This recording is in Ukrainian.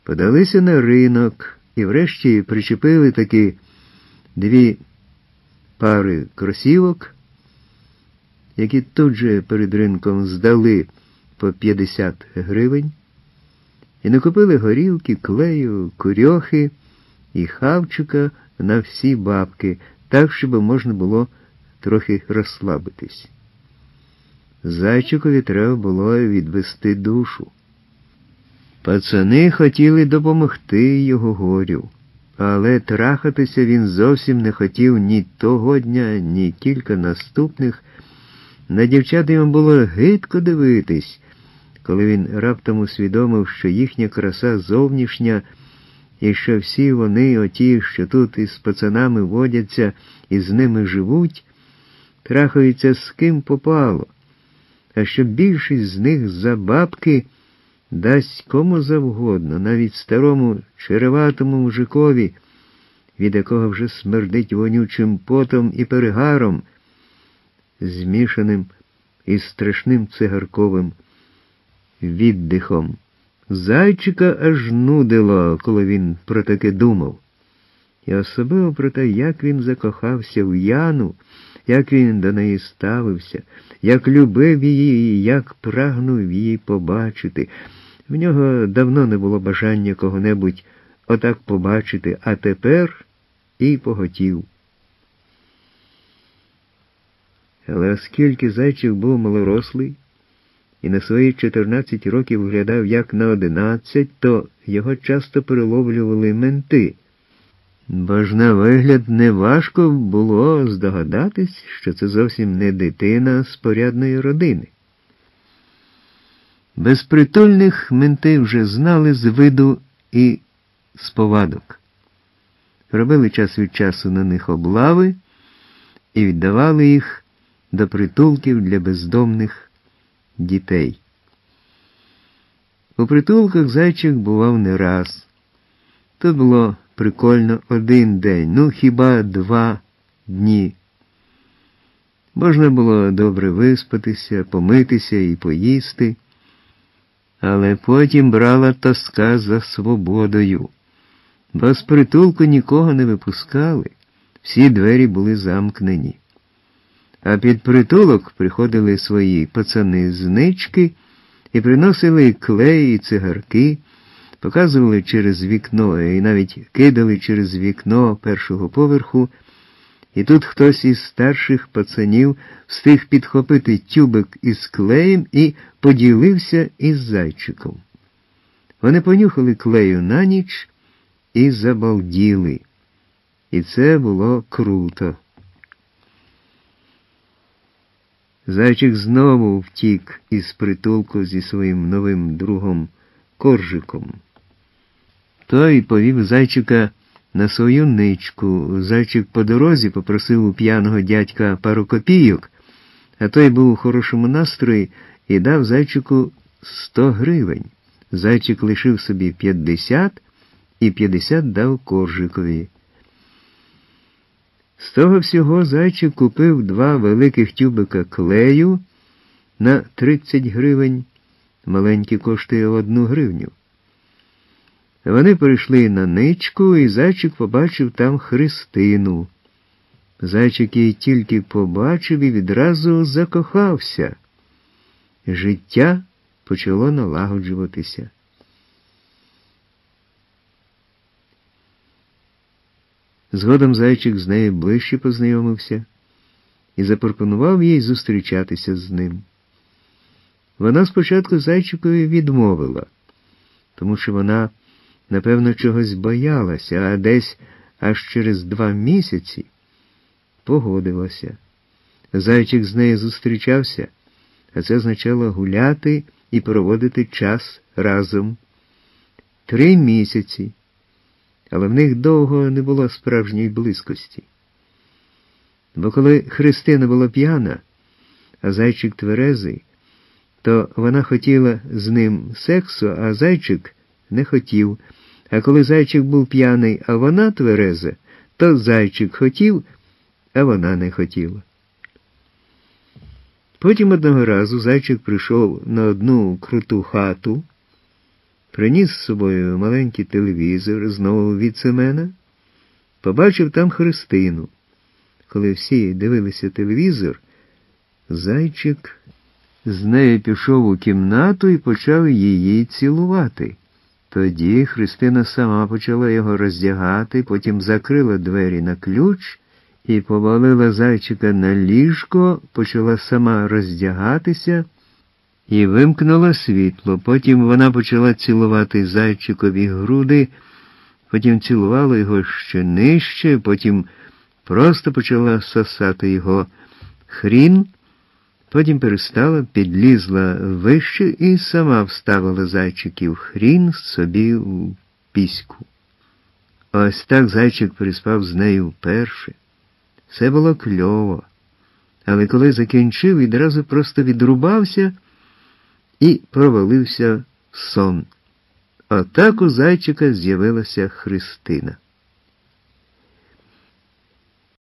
Подалися на ринок і врешті причепили таки 2 пари кросівок, які тут же перед ринком здали по 50 гривень, і накупили горілки, клею, курьохи і хавчика на всі бабки, так, щоб можна було трохи розслабитись. Зайчикові треба було відвести душу. Пацани хотіли допомогти його горю, але трахатися він зовсім не хотів ні того дня, ні кілька наступних. На дівчат йому було гидко дивитись, коли він раптом усвідомив, що їхня краса зовнішня, і що всі вони, оті, що тут із пацанами водяться і з ними живуть, трахаються з ким попало, а що більшість з них за бабки дасть кому завгодно, навіть старому череватому мужикові, від якого вже смердить вонючим потом і перегаром, змішаним із страшним цигарковим віддихом. Зайчика аж нудило, коли він про таке думав. І особливо про те, як він закохався в Яну, як він до неї ставився, як любив її і як прагнув її побачити. В нього давно не було бажання кого-небудь отак побачити, а тепер і поготів. Але оскільки Зайчик був малорослий і на свої 14 років виглядав як на 11, то його часто переловлювали менти. Бо ж на вигляд неважко було здогадатись, що це зовсім не дитина з порядної родини. Безпритульних менти вже знали з виду і з повадок. Робили час від часу на них облави і віддавали їх до притулків для бездомних дітей. У притулках Зайчик бував не раз. Тут було прикольно 1 день, хіба 2 дні. Можна було добре виспатися, помитися і поїсти, але потім брала тоска за свободою, бо з притулку нікого не випускали, всі двері були замкнені. А під притулок приходили свої пацани-знички і приносили клей і цигарки, показували через вікно і навіть кидали через вікно 1-го поверху, і тут хтось із старших пацанів встиг підхопити тюбик із клеєм і поділився із Зайчиком. Вони понюхали клею на ніч і забалділи. І це було круто. Зайчик знову втік із притулку зі своїм новим другом Коржиком. Той повів Зайчика на свою ничку. Зайчик по дорозі попросив у п'яного дядька пару копійок, а той був у хорошому настрої і дав Зайчику 100 гривень. Зайчик лишив собі 50 і 50 дав Коржикові. З того всього Зайчик купив 2 великих тюбика клею на 30 гривень, маленький коштує 1 гривню. Вони перейшли на ничку, і Зайчик побачив там Христину. Зайчик її тільки побачив і відразу закохався. Життя почало налагоджуватися. Згодом Зайчик з нею ближче познайомився і запропонував їй зустрічатися з ним. Вона спочатку Зайчикові відмовила, тому що вона, напевно, чогось боялася, а десь аж через 2 місяці погодилася. Зайчик з нею зустрічався, а це означало гуляти і проводити час разом. 3 місяці. Але в них довго не було справжньої близькості. Бо коли Христина була п'яна, а Зайчик тверезий, то вона хотіла з ним сексу, а Зайчик не хотів. А коли Зайчик був п'яний, а вона твереза, то Зайчик хотів, а вона не хотіла. Потім одного разу Зайчик прийшов на одну круту хату. Приніс з собою маленький телевізор знову від Семена, побачив там Христину. Коли всі дивилися телевізор, Зайчик з нею пішов у кімнату і почав її цілувати. Тоді Христина сама почала його роздягати, потім закрила двері на ключ і повалила Зайчика на ліжко, почала сама роздягатися і вимкнула світло. Потім вона почала цілувати Зайчикові груди, потім цілувала його ще нижче, потім просто почала сосати його хрін, потім перестала, підлізла вище і сама вставила Зайчиків хрін собі у піську. Ось так Зайчик переспав з нею вперше. Все було кльово. Але коли закінчив, відразу просто відрубався і провалився в сон. Отак у Зайчика з'явилася Христина.